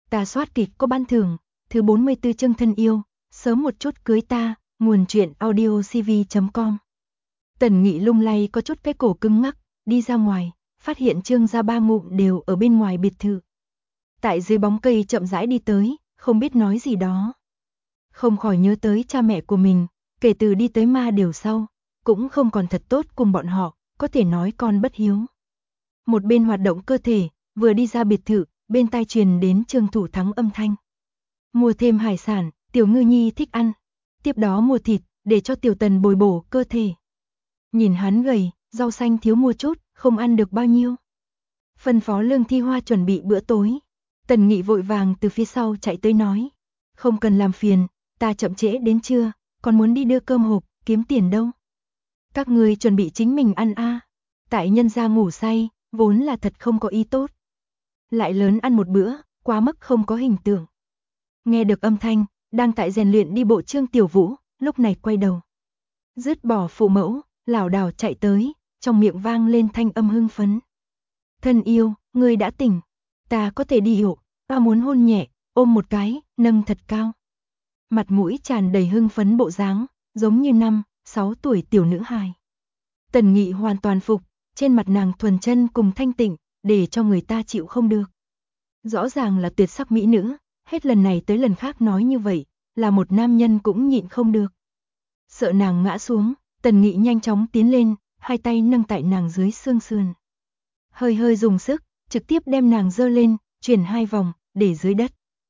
Ta soát kịch có ban thưởng, thứ 44 chương thân yêu, sớm một chút cưới ta, nguồn truyện audiocv.com. Tần Nghị lung lay có chút cái cổ cứng ngắc, đi ra ngoài, phát hiện Trương gia ba ngụm đều ở bên ngoài biệt thự. Tại dưới bóng cây chậm rãi đi tới, không biết nói gì đó. Không khỏi nhớ tới cha mẹ của mình, kể từ đi tới Ma Điều sau, cũng không còn thật tốt cùng bọn họ, có thể nói con bất hiếu. Một bên hoạt động cơ thể, vừa đi ra biệt thự, bên tai truyền đến Trương Thủ Thắng âm thanh. Mua thêm hải sản, Tiểu Ngư Nhi thích ăn. Tiếp đó mua thịt, để cho Tiểu Tần bồi bổ cơ thể. Nhìn hắn gầy, rau xanh thiếu mua chút, không ăn được bao nhiêu. Phân phó Lương Thi Hoa chuẩn bị bữa tối. Tần Nghị vội vàng từ phía sau chạy tới nói. Không cần làm phiền, ta chậm trễ đến trưa, còn muốn đi đưa cơm hộp, kiếm tiền đâu. Các người chuẩn bị chính mình ăn a. Tại nhân gia ngủ say, vốn là thật không có ý tốt. Lại lớn ăn một bữa, quá mức không có hình tượng. Nghe được âm thanh, đang tại rèn luyện đi bộ Trương Tiểu Vũ, lúc này quay đầu. Dứt bỏ phụ mẫu, lảo đảo chạy tới, trong miệng vang lên thanh âm hưng phấn. Thân yêu, ngươi đã tỉnh, ta có thể đi hiểu, ta muốn hôn nhẹ, ôm một cái, nâng thật cao. Mặt mũi tràn đầy hưng phấn bộ dáng, giống như 5-6 tuổi tiểu nữ hài. Tần Nghị hoàn toàn phục, trên mặt nàng thuần chân cùng thanh tịnh, để cho người ta chịu không được. Rõ ràng là tuyệt sắc mỹ nữ, hết lần này tới lần khác nói như vậy, là một nam nhân cũng nhịn không được. Sợ nàng ngã xuống, Tần Nghị nhanh chóng tiến lên, hai tay nâng tại nàng dưới xương sườn. Hơi hơi dùng sức, trực tiếp đem nàng giơ lên, chuyển 2 vòng, để dưới đất.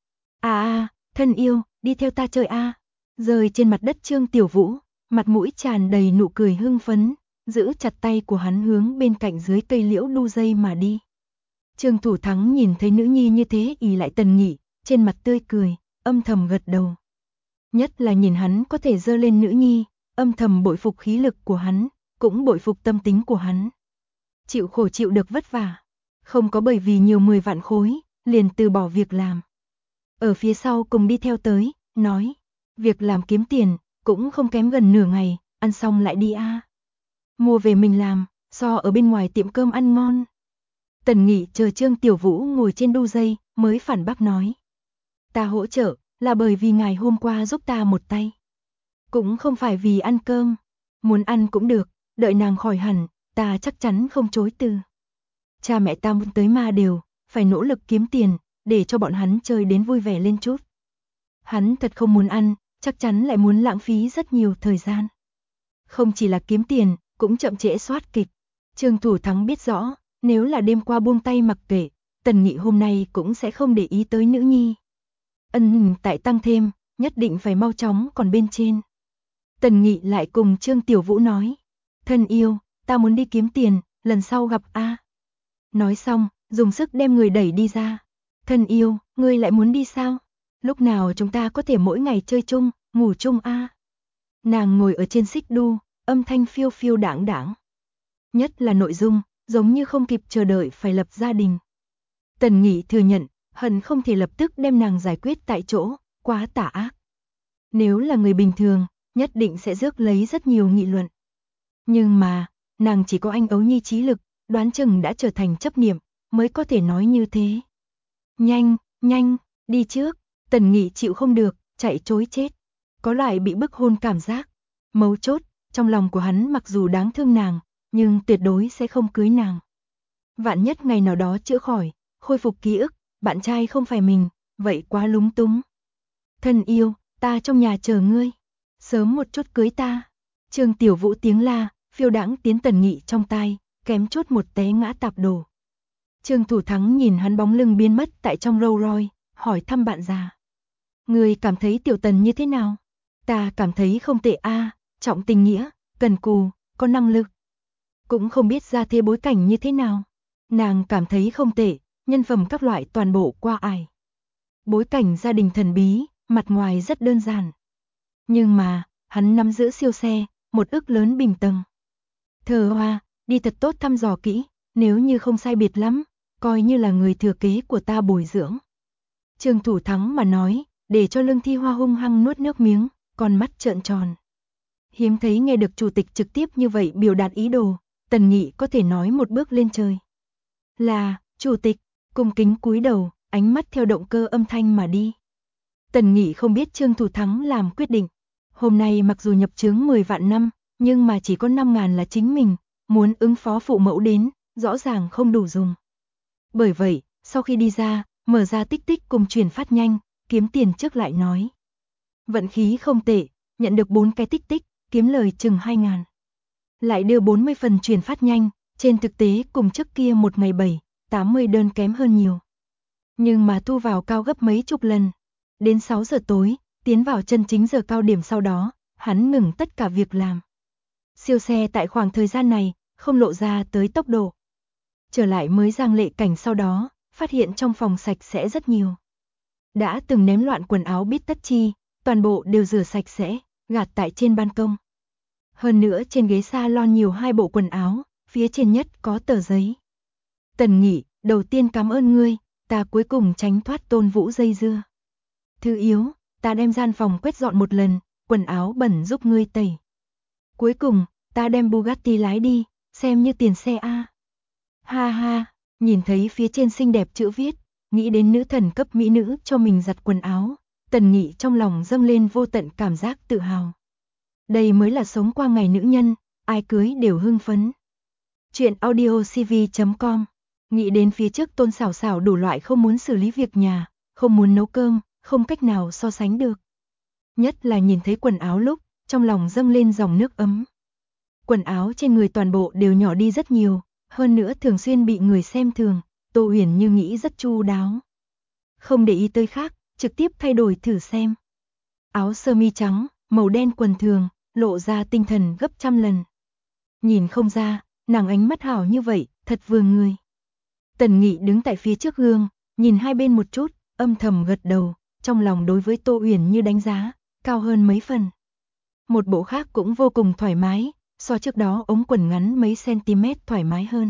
Thân yêu, đi theo ta chơi a. Rơi trên mặt đất Trương Tiểu Vũ, mặt mũi tràn đầy nụ cười hưng phấn, giữ chặt tay của hắn hướng bên cạnh dưới cây liễu đu dây mà đi. Trương Thủ Thắng nhìn thấy nữ nhi như thế ì lại Tần Nghị, trên mặt tươi cười, âm thầm gật đầu. Nhất là nhìn hắn có thể giơ lên nữ nhi, âm thầm bội phục khí lực của hắn, cũng bội phục tâm tính của hắn. Chịu khổ chịu được vất vả, không có bởi vì nhiều 10 vạn khối, liền từ bỏ việc làm. Ở phía sau cùng đi theo tới, nói, việc làm kiếm tiền, cũng không kém gần nửa ngày, ăn xong lại đi a. Mua về mình làm, so ở bên ngoài tiệm cơm ăn ngon. Tần Nghị chờ Trương Tiểu Vũ ngồi trên đu dây, mới phản bác nói. Ta hỗ trợ, là bởi vì ngài hôm qua giúp ta một tay. Cũng không phải vì ăn cơm, muốn ăn cũng được, đợi nàng khỏi hẳn, ta chắc chắn không chối từ. Cha mẹ ta muốn tới Ma Điều, phải nỗ lực kiếm tiền, để cho bọn hắn chơi đến vui vẻ lên chút. Hắn thật không muốn ăn, chắc chắn lại muốn lãng phí rất nhiều thời gian. Không chỉ là kiếm tiền, cũng chậm trễ soát kịch. Trương Thủ Thắng biết rõ, nếu là đêm qua buông tay mặc kệ, Tần Nghị hôm nay cũng sẽ không để ý tới nữ nhi. Tại tăng thêm, nhất định phải mau chóng còn bên trên. Tần Nghị lại cùng Trương Tiểu Vũ nói, thân yêu, ta muốn đi kiếm tiền, lần sau gặp a. Nói xong, dùng sức đem người đẩy đi ra. Thân yêu, ngươi lại muốn đi sao? Lúc nào chúng ta có thể mỗi ngày chơi chung, ngủ chung a? Nàng ngồi ở trên xích đu, âm thanh phiêu phiêu đãng đãng. Nhất là nội dung, giống như không kịp chờ đợi phải lập gia đình. Tần Nghị thừa nhận, hận không thể lập tức đem nàng giải quyết tại chỗ, quá tà ác. Nếu là người bình thường, nhất định sẽ rước lấy rất nhiều nghị luận. Nhưng mà, nàng chỉ có anh ấu nhi trí lực, đoán chừng đã trở thành chấp niệm, mới có thể nói như thế. Nhanh, đi trước. Tần Nghị chịu không được, chạy trối chết. Có loại bị bức hôn cảm giác. Mấu chốt, trong lòng của hắn mặc dù đáng thương nàng, nhưng tuyệt đối sẽ không cưới nàng. Vạn nhất ngày nào đó chữa khỏi, khôi phục ký ức, bạn trai không phải mình, vậy quá lúng túng. Thân yêu, ta trong nhà chờ ngươi. Sớm một chút cưới ta. Trương Tiểu Vũ tiếng la, phiêu đãng tiến Tần Nghị trong tai, kém chút một té ngã tạp đổ. Trương Thủ Thắng nhìn hắn bóng lưng biến mất tại trong Rolls Royce, hỏi thăm bạn già. Ngươi cảm thấy Tiểu Tần như thế nào? Ta cảm thấy không tệ a, trọng tình nghĩa, cần cù, có năng lực. Cũng không biết ra thế bối cảnh như thế nào. Nàng cảm thấy không tệ, nhân phẩm các loại toàn bộ qua ải. Bối cảnh gia đình thần bí, mặt ngoài rất đơn giản. Nhưng mà, hắn nắm giữ siêu xe, 1 ức lớn bình tầng. Thờ Hoa, đi thật tốt thăm dò kỹ, nếu như không sai biệt lắm, coi như là người thừa kế của ta bồi dưỡng. Trương Thủ Thắng mà nói, để cho Lương Thi Hoa hung hăng nuốt nước miếng, con mắt trợn tròn. Hiếm thấy nghe được chủ tịch trực tiếp như vậy biểu đạt ý đồ, Tần Nghị có thể nói một bước lên trời. Là, chủ tịch, cung kính cúi đầu, ánh mắt theo động cơ âm thanh mà đi. Tần Nghị không biết Trương Thủ Thắng làm quyết định. Hôm nay mặc dù nhập chướng 10 vạn năm, nhưng mà chỉ có 5.000 là chính mình, muốn ứng phó phụ mẫu đến, rõ ràng không đủ dùng. Bởi vậy, sau khi đi ra, mở ra tích tích cùng chuyển phát nhanh, kiếm tiền trước lại nói. Vận khí không tệ, nhận được 4 cái tích tích, kiếm lời chừng 2.000. Lại đưa 40 phần chuyển phát nhanh, trên thực tế cùng trước kia một ngày 7-80 đơn kém hơn nhiều. Nhưng mà thu vào cao gấp mấy chục lần. Đến 6 giờ tối, tiến vào chân chính giờ cao điểm sau đó, hắn ngừng tất cả việc làm. Siêu xe tại khoảng thời gian này, không lộ ra tới tốc độ. Trở lại mới Giang Lệ Cảnh sau đó, phát hiện trong phòng sạch sẽ rất nhiều. Đã từng ném loạn quần áo bít tất chi, toàn bộ đều rửa sạch sẽ, gạt tại trên ban công. Hơn nữa trên ghế salon nhiều 2 bộ quần áo, phía trên nhất có tờ giấy. Tần Nghị, đầu tiên cảm ơn ngươi, ta cuối cùng tránh thoát Tôn Vũ dây dưa. Thứ yếu, ta đem gian phòng quét dọn một lần, quần áo bẩn giúp ngươi tẩy. Cuối cùng, ta đem Bugatti lái đi, xem như tiền xe a. Ha ha, nhìn thấy phía trên xinh đẹp chữ viết, nghĩ đến nữ thần cấp mỹ nữ cho mình giặt quần áo, Tần Nghị trong lòng dâng lên vô tận cảm giác tự hào. Đây mới là sống qua ngày nữ nhân, ai cưới đều hưng phấn. Chuyện audiocv.com. Nghĩ đến phía trước Tôn Sảo Sảo đủ loại không muốn xử lý việc nhà, không muốn nấu cơm, không cách nào so sánh được. Nhất là nhìn thấy quần áo lúc, trong lòng dâng lên dòng nước ấm. Quần áo trên người toàn bộ đều nhỏ đi rất nhiều, hơn nữa thường xuyên bị người xem thường, Tô Huyền Như nghĩ rất chu đáo. Không để ý tới khác, trực tiếp thay đổi thử xem. Áo sơ mi trắng, màu đen quần thường, lộ ra tinh thần gấp trăm lần. Nhìn không ra, nàng ánh mắt hảo như vậy, thật vương người. Tần Nghị đứng tại phía trước gương, nhìn hai bên một chút, âm thầm gật đầu, trong lòng đối với Tô Huyền Như đánh giá, cao hơn mấy phần. Một bộ khác cũng vô cùng thoải mái, so trước đó ống quần ngắn mấy cm thoải mái hơn.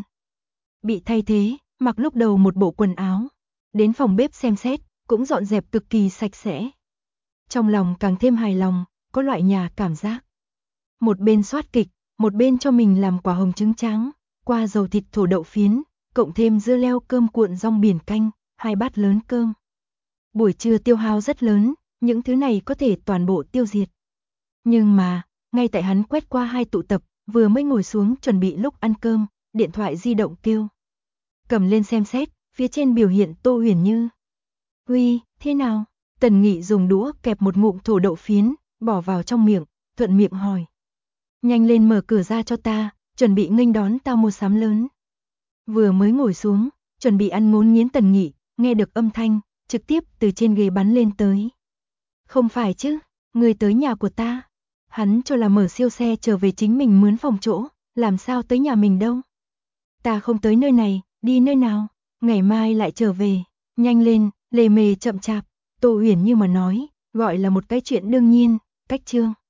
Bị thay thế, mặc lúc đầu một bộ quần áo, đến phòng bếp xem xét, cũng dọn dẹp cực kỳ sạch sẽ. Trong lòng càng thêm hài lòng, có loại nhà cảm giác. Một bên soát kịch, một bên cho mình làm quả hồng trứng trắng, qua dầu thịt thổ đậu phiến, cộng thêm dưa leo cơm cuộn rong biển canh, 2 bát lớn cơm. Buổi trưa tiêu hao rất lớn, những thứ này có thể toàn bộ tiêu diệt. Nhưng mà, ngay tại hắn quét qua 2 tụ tập, vừa mới ngồi xuống chuẩn bị lúc ăn cơm, điện thoại di động kêu. Cầm lên xem xét, phía trên biểu hiện Tô Huyền Như. Uy, thế nào? Tần Nghị dùng đũa kẹp một ngụm thổ đậu phiến, bỏ vào trong miệng, thuận miệng hỏi. Nhanh lên mở cửa ra cho ta, chuẩn bị nghênh đón tao mua sắm lớn. Vừa mới ngồi xuống, chuẩn bị ăn ngốn nghiến Tần Nghị, nghe được âm thanh, trực tiếp từ trên ghế bắn lên tới. Không phải chứ, người tới nhà của ta. Hắn cho là mở siêu xe trở về chính mình mướn phòng chỗ, làm sao tới nhà mình đâu. Ta không tới nơi này, đi nơi nào, ngày mai lại trở về, nhanh lên, lề mề chậm chạp. Tô Huyền Như mà nói, gọi là một cái chuyện đương nhiên, cách chương.